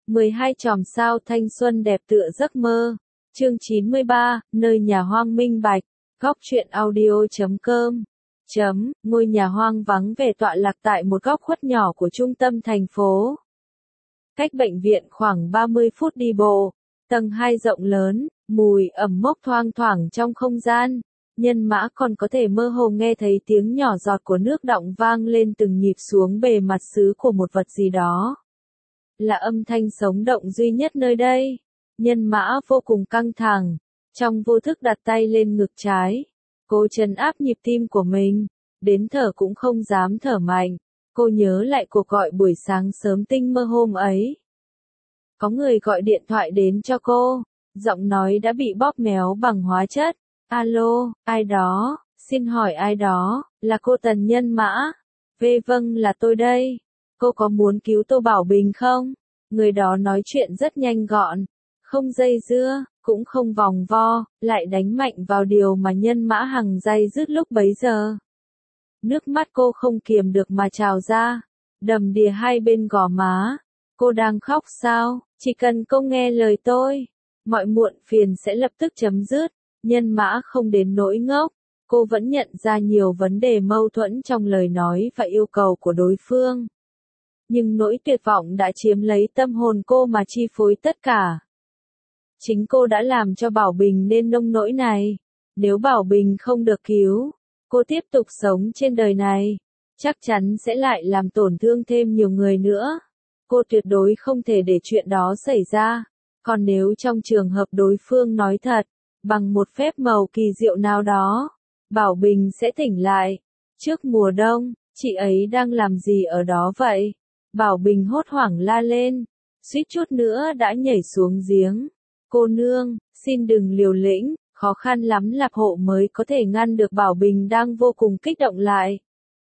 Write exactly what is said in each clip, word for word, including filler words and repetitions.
mười hai chòm sao thanh xuân đẹp tựa giấc mơ. Chương chín mươi ba, nơi nhà hoang minh bạch. Góc truyện audio chấm com. Chấm, ngôi nhà hoang vắng vẻ tọa lạc tại một góc khuất nhỏ của trung tâm thành phố. Cách bệnh viện khoảng ba mươi phút đi bộ. Tầng hai rộng lớn, mùi ẩm mốc thoang thoảng trong không gian. Nhân mã còn có thể mơ hồ nghe thấy tiếng nhỏ giọt của nước đọng vang lên từng nhịp xuống bề mặt xứ của một vật gì đó. Là âm thanh sống động duy nhất nơi đây. Nhân mã vô cùng căng thẳng, trong vô thức đặt tay lên ngực trái. Cô trấn áp nhịp tim của mình, đến thở cũng không dám thở mạnh. Cô nhớ lại cuộc gọi buổi sáng sớm tinh mơ hôm ấy. Có người gọi điện thoại đến cho cô, giọng nói đã bị bóp méo bằng hóa chất. Alo, ai đó, xin hỏi ai đó, là cô Tần Nhân Mã. Vê vâng là tôi đây. Cô có muốn cứu Tô Bảo Bình không? Người đó nói chuyện rất nhanh gọn, không dây dưa, cũng không vòng vo, lại đánh mạnh vào điều mà Nhân Mã Hằng day dứt lúc bấy giờ. Nước mắt cô không kiềm được mà trào ra, đầm đìa hai bên gò má. Cô đang khóc sao? Chỉ cần cô nghe lời tôi, mọi muộn phiền sẽ lập tức chấm dứt. Nhân Mã không đến nỗi ngốc, cô vẫn nhận ra nhiều vấn đề mâu thuẫn trong lời nói và yêu cầu của đối phương. Nhưng nỗi tuyệt vọng đã chiếm lấy tâm hồn cô mà chi phối tất cả. Chính cô đã làm cho Bảo Bình nên nông nỗi này. Nếu Bảo Bình không được cứu, cô tiếp tục sống trên đời này, chắc chắn sẽ lại làm tổn thương thêm nhiều người nữa. Cô tuyệt đối không thể để chuyện đó xảy ra. Còn nếu trong trường hợp đối phương nói thật, bằng một phép màu kỳ diệu nào đó, Bảo Bình sẽ tỉnh lại. Trước mùa đông, chị ấy đang làm gì ở đó vậy? Bảo Bình hốt hoảng la lên, suýt chút nữa đã nhảy xuống giếng. Cô nương, xin đừng liều lĩnh, khó khăn lắm Lạp Hộ mới có thể ngăn được Bảo Bình đang vô cùng kích động lại.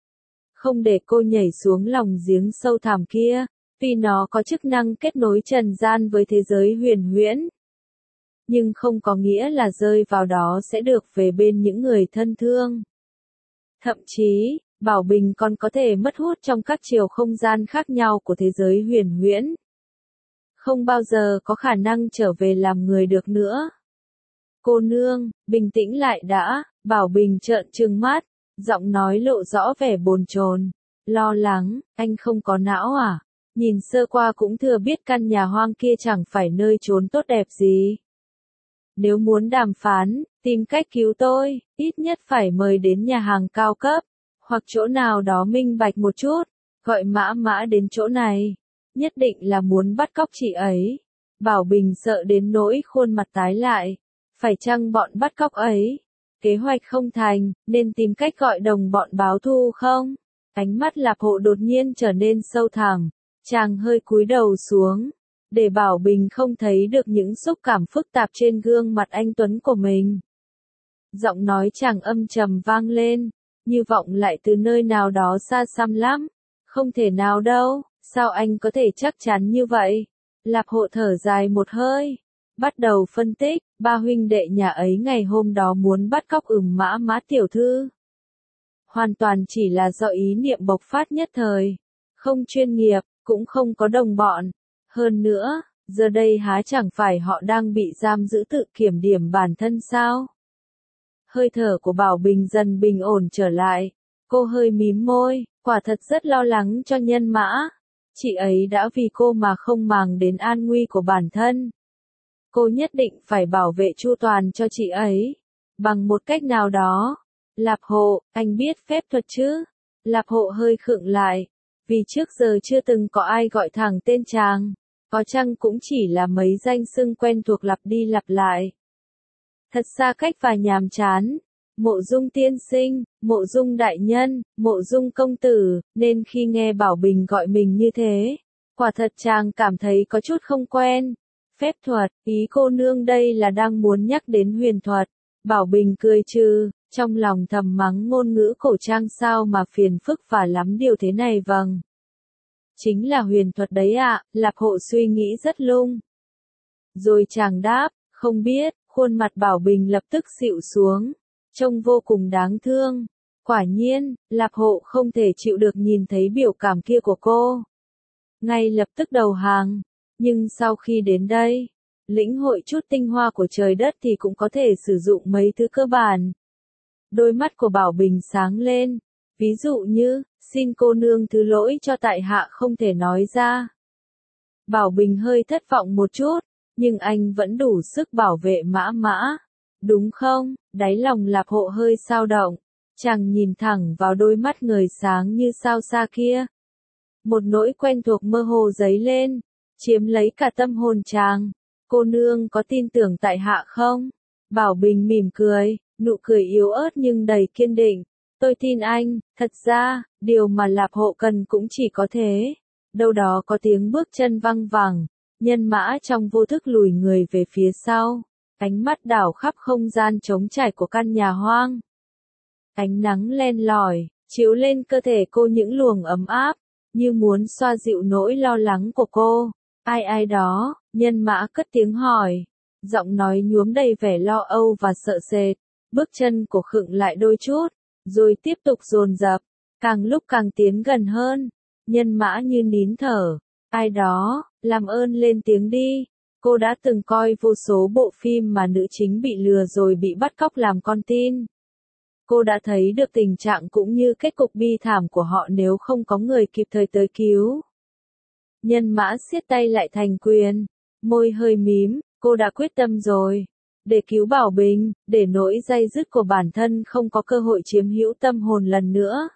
Không để cô nhảy xuống lòng giếng sâu thẳm kia, vì nó có chức năng kết nối trần gian với thế giới huyền huyễn. Nhưng không có nghĩa là rơi vào đó sẽ được về bên những người thân thương. Thậm chí, Bảo Bình còn có thể mất hút trong các chiều không gian khác nhau của thế giới huyền huyễn. Không bao giờ có khả năng trở về làm người được nữa. Cô nương, bình tĩnh lại đã. Bảo Bình trợn trừng mắt, giọng nói lộ rõ vẻ bồn chồn, lo lắng. Anh không có não à? Nhìn sơ qua cũng thừa biết căn nhà hoang kia chẳng phải nơi trốn tốt đẹp gì. Nếu muốn đàm phán, tìm cách cứu tôi, ít nhất phải mời đến nhà hàng cao cấp, hoặc chỗ nào đó minh bạch một chút, gọi Mã Mã đến chỗ này. Nhất định là muốn bắt cóc chị ấy. Bảo Bình sợ đến nỗi khuôn mặt tái lại. Phải chăng bọn bắt cóc ấy? Kế hoạch không thành, nên tìm cách gọi đồng bọn báo thù không? Ánh mắt Lạp Hộ đột nhiên trở nên sâu thẳm. Chàng hơi cúi đầu xuống, để Bảo Bình không thấy được những xúc cảm phức tạp trên gương mặt anh tuấn của mình. Giọng nói chàng âm trầm vang lên, như vọng lại từ nơi nào đó xa xăm lắm. Không thể nào đâu, sao anh có thể chắc chắn như vậy? Lạp Hộ thở dài một hơi, bắt đầu phân tích, ba huynh đệ nhà ấy ngày hôm đó muốn bắt cóc Ừm Mã Mã tiểu thư. Hoàn toàn chỉ là do ý niệm bộc phát nhất thời, không chuyên nghiệp, cũng không có đồng bọn. Hơn nữa, giờ đây há chẳng phải họ đang bị giam giữ tự kiểm điểm bản thân sao? Hơi thở của Bảo Bình dần bình ổn trở lại. Cô hơi mím môi, quả thật rất lo lắng cho Nhân Mã. Chị ấy đã vì cô mà không màng đến an nguy của bản thân. Cô nhất định phải bảo vệ chu toàn cho chị ấy, bằng một cách nào đó. Lạp Hộ, anh biết phép thuật chứ? Lạp Hộ hơi khựng lại, vì trước giờ chưa từng có ai gọi thẳng tên chàng. Có chăng cũng chỉ là mấy danh xưng quen thuộc lặp đi lặp lại. Thật xa cách và nhàm chán. Mộ Dung tiên sinh, Mộ Dung đại nhân, Mộ Dung công tử, nên khi nghe Bảo Bình gọi mình như thế, quả thật chàng cảm thấy có chút không quen. Phép thuật, ý cô nương đây là đang muốn nhắc đến huyền thuật. Bảo Bình cười trừ, trong lòng thầm mắng ngôn ngữ cổ trang sao mà phiền phức và lắm điều thế này vâng. Chính là huyền thuật đấy ạ. Lạp Hộ suy nghĩ rất lung. Rồi chàng đáp, không biết. Khuôn mặt Bảo Bình lập tức xịu xuống, trông vô cùng đáng thương. Quả nhiên, Lạp Hộ không thể chịu được nhìn thấy biểu cảm kia của cô. Ngay lập tức đầu hàng, Nhưng sau khi đến đây, lĩnh hội chút tinh hoa của trời đất thì cũng có thể sử dụng mấy thứ cơ bản. Đôi mắt của Bảo Bình sáng lên, ví dụ như, xin cô nương thứ lỗi cho tại hạ không thể nói ra. Bảo Bình hơi thất vọng một chút, nhưng anh vẫn đủ sức bảo vệ Mã Mã. Đúng không? Đáy lòng Lạp Hộ hơi dao động, chàng nhìn thẳng vào đôi mắt người sáng như sao xa kia. Một nỗi quen thuộc mơ hồ dấy lên, chiếm lấy cả tâm hồn chàng. Cô nương có tin tưởng tại hạ không? Bảo Bình mỉm cười, nụ cười yếu ớt nhưng đầy kiên định. Tôi tin anh, thật ra, điều mà Lạp Hộ cần cũng chỉ có thế. Đâu đó có tiếng bước chân văng vẳng, Nhân Mã trong vô thức lùi người về phía sau, ánh mắt đảo khắp không gian trống trải của căn nhà hoang. Ánh nắng len lỏi, chiếu lên cơ thể cô những luồng ấm áp, như muốn xoa dịu nỗi lo lắng của cô. Ai ai đó, Nhân Mã cất tiếng hỏi, giọng nói nhuốm đầy vẻ lo âu và sợ sệt. Bước chân của khựng lại đôi chút, rồi tiếp tục dồn dập, càng lúc càng tiến gần hơn. Nhân Mã như nín thở, ai đó, làm ơn lên tiếng đi. Cô đã từng coi vô số bộ phim mà nữ chính bị lừa rồi bị bắt cóc làm con tin. Cô đã thấy được tình trạng cũng như kết cục bi thảm của họ nếu không có người kịp thời tới cứu. Nhân Mã siết tay lại thành quyền, môi hơi mím, cô đã quyết tâm rồi. Để cứu Bảo Bình, để nỗi day dứt của bản thân không có cơ hội chiếm hữu tâm hồn lần nữa.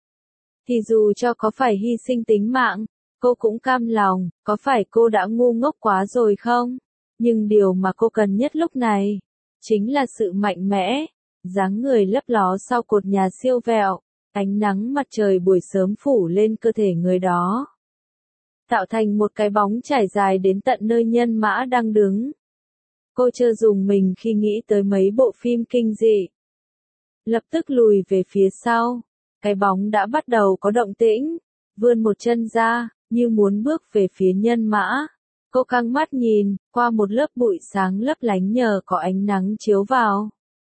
Thì dù cho có phải hy sinh tính mạng, cô cũng cam lòng, có phải cô đã ngu ngốc quá rồi không? Nhưng điều mà cô cần nhất lúc này, chính là sự mạnh mẽ. Dáng người lấp ló sau cột nhà siêu vẹo, ánh nắng mặt trời buổi sớm phủ lên cơ thể người đó, tạo thành một cái bóng trải dài đến tận nơi Nhân Mã đang đứng. Cô chơ dùng mình khi nghĩ tới mấy bộ phim kinh dị. Lập tức lùi về phía sau, cái bóng đã bắt đầu có động tĩnh, vươn một chân ra, như muốn bước về phía Nhân Mã. Cô căng mắt nhìn, qua một lớp bụi sáng lấp lánh nhờ có ánh nắng chiếu vào.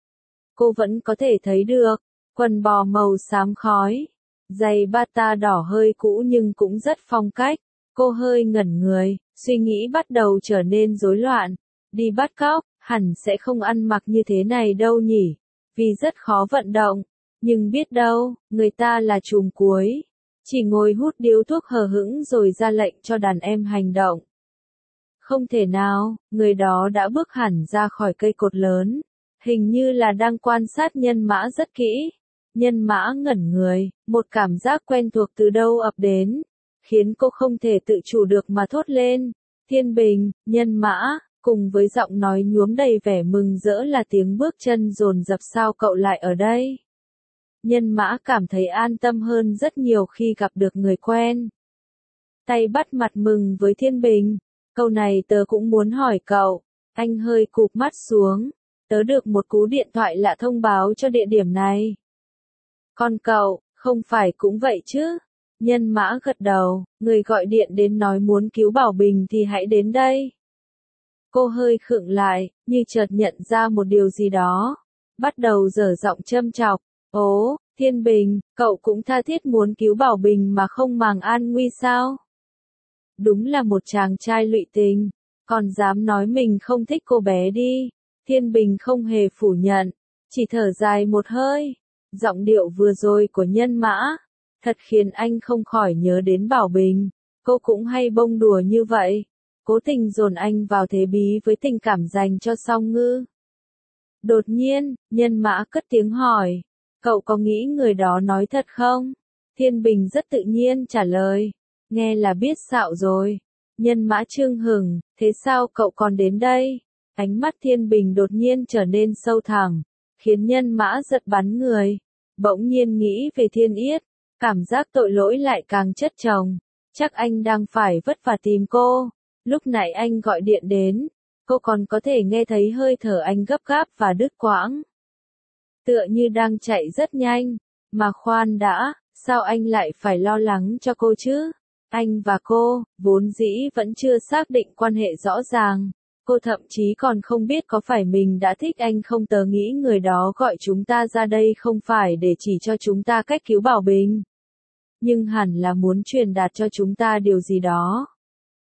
Cô vẫn có thể thấy được, quần bò màu xám khói, giày bata đỏ hơi cũ nhưng cũng rất phong cách. Cô hơi ngẩn người, suy nghĩ bắt đầu trở nên rối loạn. Đi bắt cóc, hẳn sẽ không ăn mặc như thế này đâu nhỉ, vì rất khó vận động. Nhưng biết đâu, người ta là trùm cuối, chỉ ngồi hút điếu thuốc hờ hững rồi ra lệnh cho đàn em hành động. Không thể nào, người đó đã bước hẳn ra khỏi cây cột lớn, hình như là đang quan sát Nhân Mã rất kỹ. Nhân Mã ngẩn người, một cảm giác quen thuộc từ đâu ập đến, khiến cô không thể tự chủ được mà thốt lên. Thiên Bình, Nhân Mã, cùng với giọng nói nhuốm đầy vẻ mừng rỡ là tiếng bước chân dồn dập. Sao cậu lại ở đây? Nhân Mã cảm thấy an tâm hơn rất nhiều khi gặp được người quen. Tay bắt mặt mừng với Thiên Bình, câu này tớ cũng muốn hỏi cậu. Anh hơi cụp mắt xuống, tớ được một cú điện thoại lạ thông báo cho địa điểm này. Còn cậu, không phải cũng vậy chứ? Nhân Mã gật đầu, người gọi điện đến nói muốn cứu Bảo Bình thì hãy đến đây. Cô hơi khựng lại, như chợt nhận ra một điều gì đó. Bắt đầu dở giọng châm chọc, ố, Thiên Bình, cậu cũng tha thiết muốn cứu Bảo Bình mà không màng an nguy sao? Đúng là một chàng trai lụy tình, còn dám nói mình không thích cô bé đi. Thiên Bình không hề phủ nhận, chỉ thở dài một hơi. Giọng điệu vừa rồi của Nhân Mã, thật khiến anh không khỏi nhớ đến Bảo Bình. Cô cũng hay bông đùa như vậy, cố tình dồn anh vào thế bí với tình cảm dành cho Song Ngư. Đột nhiên, Nhân Mã cất tiếng hỏi, cậu có nghĩ người đó nói thật không? Thiên Bình rất tự nhiên trả lời, nghe là biết xạo rồi. Nhân Mã chưng hửng, thế sao cậu còn đến đây? Ánh mắt Thiên Bình đột nhiên trở nên sâu thẳm, khiến Nhân Mã giật bắn người. Bỗng nhiên nghĩ về Thiên Yết, cảm giác tội lỗi lại càng chất chồng. Chắc anh đang phải vất vả tìm cô. Lúc nãy anh gọi điện đến, cô còn có thể nghe thấy hơi thở anh gấp gáp và đứt quãng. Tựa như đang chạy rất nhanh. Mà khoan đã, sao anh lại phải lo lắng cho cô chứ? Anh và cô, vốn dĩ vẫn chưa xác định quan hệ rõ ràng. Cô thậm chí còn không biết có phải mình đã thích anh không. Tớ nghĩ người đó gọi chúng ta ra đây không phải để chỉ cho chúng ta cách cứu Bảo Bình, nhưng hẳn là muốn truyền đạt cho chúng ta điều gì đó.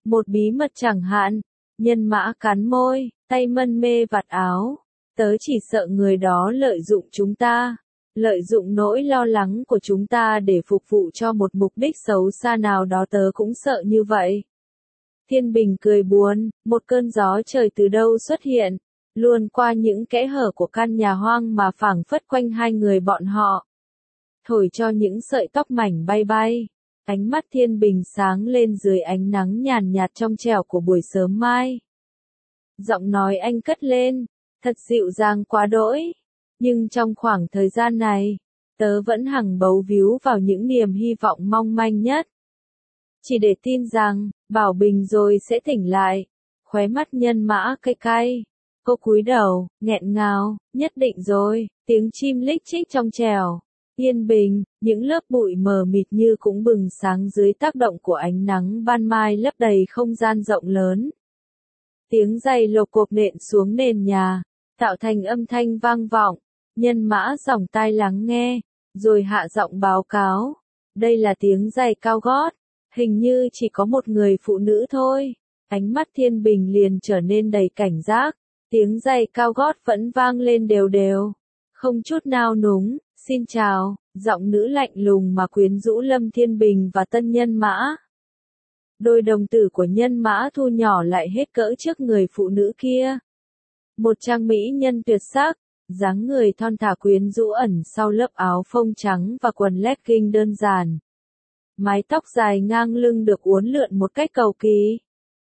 Một bí mật chẳng hạn. Nhân mã cắn môi, tay mân mê vạt áo. Tớ chỉ sợ người đó lợi dụng chúng ta. Lợi dụng nỗi lo lắng của chúng ta để phục vụ cho một mục đích xấu xa nào đó, tớ cũng sợ như vậy. Thiên Bình cười buồn, một cơn gió trời từ đâu xuất hiện, luồn qua những kẽ hở của căn nhà hoang mà phảng phất quanh hai người bọn họ. Thổi cho những sợi tóc mảnh bay bay. Ánh mắt Thiên Bình sáng lên dưới ánh nắng nhàn nhạt trong trẻo của buổi sớm mai. Giọng nói anh cất lên, thật dịu dàng quá đỗi. Nhưng trong khoảng thời gian này, tớ vẫn hằng bấu víu vào những niềm hy vọng mong manh nhất. Chỉ để tin rằng, Bảo Bình rồi sẽ tỉnh lại. Khóe mắt Nhân Mã cay cay. Cô cúi đầu, nghẹn ngào, nhất định rồi, tiếng chim lích chích trong trẻo. Yên bình, những lớp bụi mờ mịt như cũng bừng sáng dưới tác động của ánh nắng ban mai lấp đầy không gian rộng lớn. Tiếng giày lộp cộp nện xuống nền nhà, tạo thành âm thanh vang vọng. Nhân Mã dòng tai lắng nghe, rồi hạ giọng báo cáo. Đây là tiếng giày cao gót, hình như chỉ có một người phụ nữ thôi. Ánh mắt Thiên Bình liền trở nên đầy cảnh giác, tiếng giày cao gót vẫn vang lên đều đều, không chút nao núng. Xin chào, giọng nữ lạnh lùng mà quyến rũ Lâm Thiên Bình và Tân Nhân Mã. Đôi đồng tử của Nhân Mã thu nhỏ lại hết cỡ trước người phụ nữ kia. Một trang mỹ nhân tuyệt sắc, dáng người thon thả quyến rũ ẩn sau lớp áo phông trắng và quần legging đơn giản. Mái tóc dài ngang lưng được uốn lượn một cách cầu kỳ.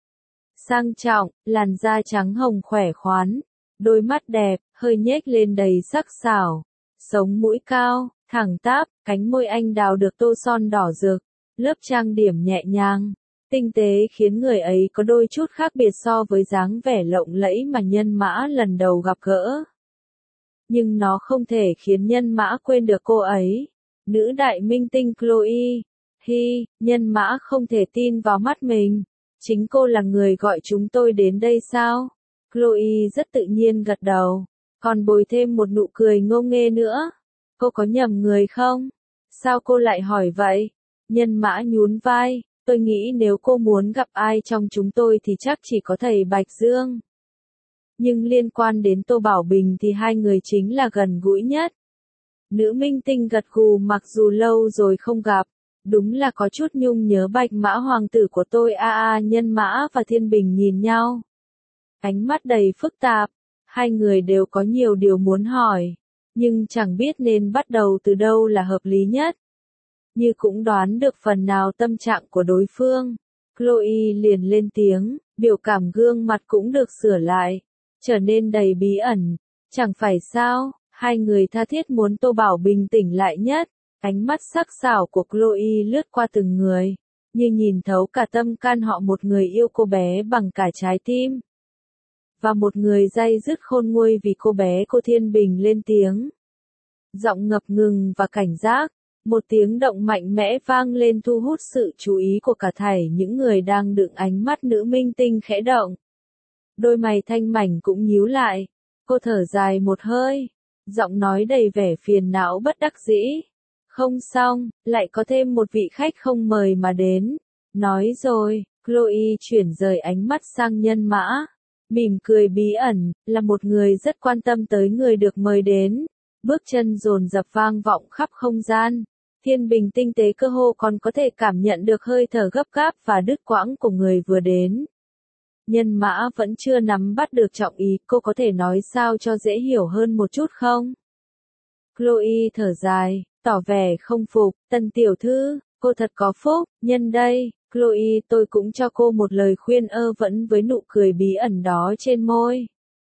Sang trọng, làn da trắng hồng khỏe khoắn, đôi mắt đẹp, hơi nhếch lên đầy sắc sảo. Sống mũi cao, thẳng tắp, cánh môi anh đào được tô son đỏ rực, lớp trang điểm nhẹ nhàng, tinh tế khiến người ấy có đôi chút khác biệt so với dáng vẻ lộng lẫy mà Nhân Mã lần đầu gặp gỡ. Nhưng nó không thể khiến Nhân Mã quên được cô ấy. Nữ đại minh tinh Chloe. Hi, Nhân Mã không thể tin vào mắt mình. Chính cô là người gọi chúng tôi đến đây sao? Chloe rất tự nhiên gật đầu. Còn bồi thêm một nụ cười ngô nghê nữa. Cô có nhầm người không? Sao cô lại hỏi vậy? Nhân Mã nhún vai, tôi nghĩ nếu cô muốn gặp ai trong chúng tôi thì chắc chỉ có thầy Bạch Dương. Nhưng liên quan đến Tô Bảo Bình thì hai người chính là gần gũi nhất. Nữ minh tinh gật gù mặc dù lâu rồi không gặp. Đúng là có chút nhung nhớ Bạch Mã hoàng tử của tôi. A a Nhân Mã và Thiên Bình nhìn nhau. Ánh mắt đầy phức tạp. Hai người đều có nhiều điều muốn hỏi, nhưng chẳng biết nên bắt đầu từ đâu là hợp lý nhất. Như cũng đoán được phần nào tâm trạng của đối phương, Chloe liền lên tiếng, biểu cảm gương mặt cũng được sửa lại, trở nên đầy bí ẩn. Chẳng phải sao, hai người tha thiết muốn Tô Bảo bình tĩnh lại nhất. Ánh mắt sắc sảo của Chloe lướt qua từng người, như nhìn thấu cả tâm can họ, một người yêu cô bé bằng cả trái tim. Và một người day dứt khôn nguôi vì cô bé. Cô Thiên Bình lên tiếng. Giọng ngập ngừng và cảnh giác, một tiếng động mạnh mẽ vang lên thu hút sự chú ý của cả thảy những người đang đựng ánh mắt nữ minh tinh khẽ động. Đôi mày thanh mảnh cũng nhíu lại, cô thở dài một hơi, giọng nói đầy vẻ phiền não bất đắc dĩ. Không xong, lại có thêm một vị khách không mời mà đến. Nói rồi, Chloe chuyển rời ánh mắt sang Nhân Mã. Mỉm cười bí ẩn, là một người rất quan tâm tới người được mời đến. Bước chân dồn dập vang vọng khắp không gian. Thiên Bình tinh tế cơ hồ còn có thể cảm nhận được hơi thở gấp gáp và đứt quãng của người vừa đến. Nhân Mã vẫn chưa nắm bắt được trọng ý, cô có thể nói sao cho dễ hiểu hơn một chút không? Chloe thở dài, tỏ vẻ không phục. Tân tiểu thư, cô thật có phúc. Nhân đây, Chloe, tôi cũng cho cô một lời khuyên ơ vẫn với nụ cười bí ẩn đó trên môi.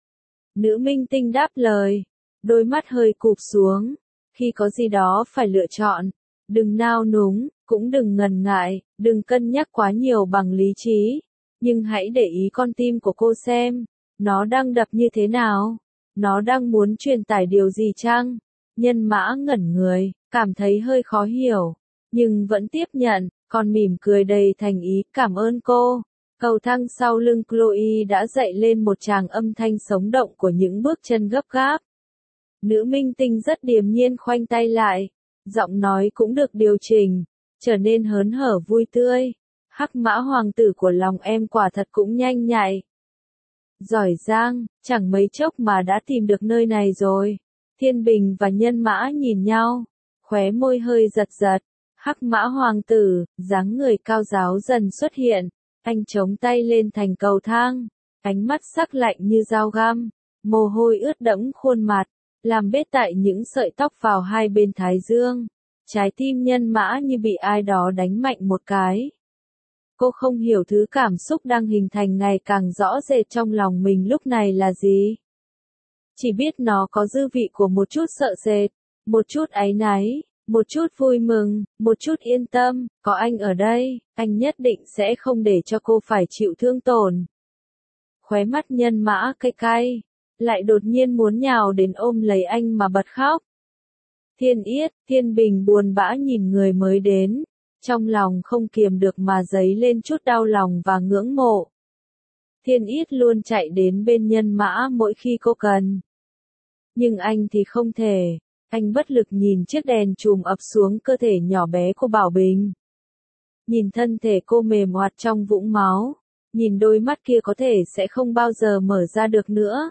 Nữ minh tinh đáp lời, đôi mắt hơi cụp xuống. Khi có gì đó phải lựa chọn, đừng nao núng, cũng đừng ngần ngại, đừng cân nhắc quá nhiều bằng lý trí. Nhưng hãy để ý con tim của cô xem, nó đang đập như thế nào? Nó đang muốn truyền tải điều gì chăng? Nhân Mã ngẩn người, cảm thấy hơi khó hiểu, nhưng vẫn tiếp nhận, còn mỉm cười đầy thành ý, cảm ơn cô. Cầu thang sau lưng Chloe đã dậy lên một tràng âm thanh sống động của những bước chân gấp gáp. Nữ minh tinh rất điềm nhiên khoanh tay lại, giọng nói cũng được điều chỉnh, trở nên hớn hở vui tươi. Hắc mã hoàng tử của lòng em quả thật cũng nhanh nhạy. Giỏi giang, chẳng mấy chốc mà đã tìm được nơi này rồi. Thiên Bình và Nhân Mã nhìn nhau, khóe môi hơi giật giật. Hắc mã hoàng tử, dáng người cao giáo dần xuất hiện, anh chống tay lên thành cầu thang, ánh mắt sắc lạnh như dao găm, mồ hôi ướt đẫm khuôn mặt, làm bết tại những sợi tóc vào hai bên thái dương. Trái tim Nhân Mã như bị ai đó đánh mạnh một cái. Cô không hiểu thứ cảm xúc đang hình thành ngày càng rõ rệt trong lòng mình lúc này là gì. Chỉ biết nó có dư vị của một chút sợ sệt, một chút áy náy, một chút vui mừng, một chút yên tâm, có anh ở đây, anh nhất định sẽ không để cho cô phải chịu thương tổn. Khóe mắt Nhân Mã cay cay, lại đột nhiên muốn nhào đến ôm lấy anh mà bật khóc. Thiên Yết, Thiên Bình buồn bã nhìn người mới đến, trong lòng không kiềm được mà dấy lên chút đau lòng và ngưỡng mộ. Thiên Yết luôn chạy đến bên Nhân Mã mỗi khi cô cần. Nhưng anh thì không thể, anh bất lực nhìn chiếc đèn chùm ập xuống cơ thể nhỏ bé của Bảo Bình. Nhìn thân thể cô mềm oặt trong vũng máu, nhìn đôi mắt kia có thể sẽ không bao giờ mở ra được nữa.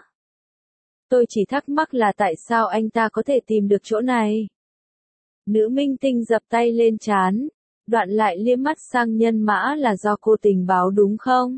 Tôi chỉ thắc mắc là tại sao anh ta có thể tìm được chỗ này. Nữ minh tinh dập tay lên trán, đoạn lại liếc mắt sang Nhân Mã là do cô tình báo đúng không?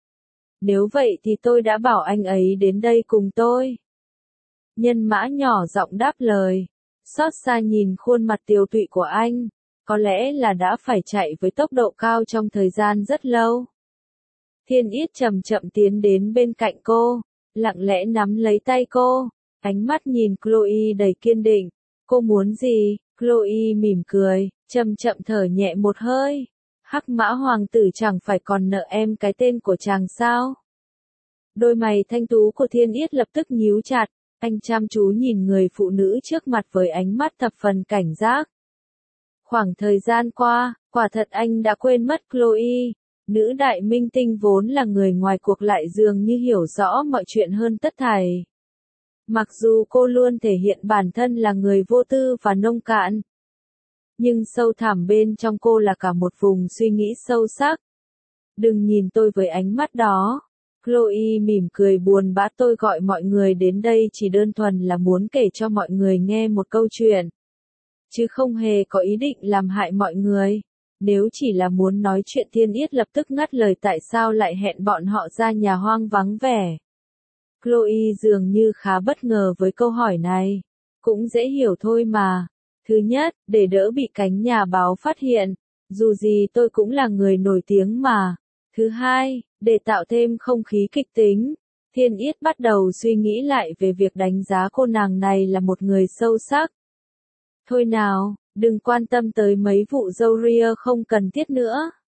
Nếu vậy thì tôi đã bảo anh ấy đến đây cùng tôi. Nhân Mã nhỏ giọng đáp lời, xót xa nhìn khuôn mặt tiều tụy của anh, có lẽ là đã phải chạy với tốc độ cao trong thời gian rất lâu. Thiên Yết chậm chậm tiến đến bên cạnh cô, lặng lẽ nắm lấy tay cô, ánh mắt nhìn Chloe đầy kiên định. Cô muốn gì? Chloe mỉm cười, chậm chậm thở nhẹ một hơi. Hắc mã hoàng tử chẳng phải còn nợ em cái tên của chàng sao? Đôi mày thanh tú của Thiên Yết lập tức nhíu chặt, anh chăm chú nhìn người phụ nữ trước mặt với ánh mắt thập phần cảnh giác. Khoảng thời gian qua, quả thật anh đã quên mất Chloe. Nữ đại minh tinh vốn là người ngoài cuộc lại dường như hiểu rõ mọi chuyện hơn tất thảy. Mặc dù cô luôn thể hiện bản thân là người vô tư và nông cạn, nhưng sâu thẳm bên trong cô là cả một vùng suy nghĩ sâu sắc. Đừng nhìn tôi với ánh mắt đó. Chloe mỉm cười buồn bã, tôi gọi mọi người đến đây chỉ đơn thuần là muốn kể cho mọi người nghe một câu chuyện, chứ không hề có ý định làm hại mọi người. Nếu chỉ là muốn nói chuyện, Thiên Yết lập tức ngắt lời, tại sao lại hẹn bọn họ ra nhà hoang vắng vẻ. Chloe dường như khá bất ngờ với câu hỏi này. Cũng dễ hiểu thôi mà. Thứ nhất, để đỡ bị cánh nhà báo phát hiện. Dù gì tôi cũng là người nổi tiếng mà. Thứ hai, để tạo thêm không khí kịch tính. Thiên Yết bắt đầu suy nghĩ lại về việc đánh giá cô nàng này là một người sâu sắc. Thôi nào, đừng quan tâm tới mấy vụ râu ria không cần thiết nữa.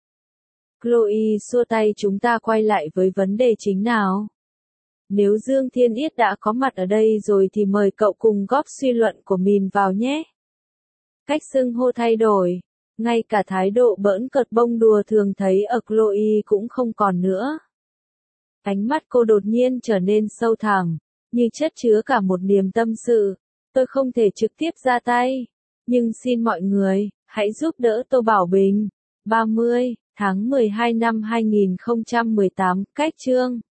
Chloe xua tay, chúng ta quay lại với vấn đề chính nào. Nếu Dương Thiên Yết đã có mặt ở đây rồi thì mời cậu cùng góp suy luận của mình vào nhé. Cách xưng hô thay đổi, ngay cả thái độ bỡn cợt bông đùa thường thấy ở Chloe cũng không còn nữa. Ánh mắt cô đột nhiên trở nên sâu thẳm, như chất chứa cả một niềm tâm sự. Tôi không thể trực tiếp ra tay, nhưng xin mọi người, hãy giúp đỡ Tô Bảo Bình. ba mươi tháng mười hai năm hai nghìn không trăm mười tám, cách chương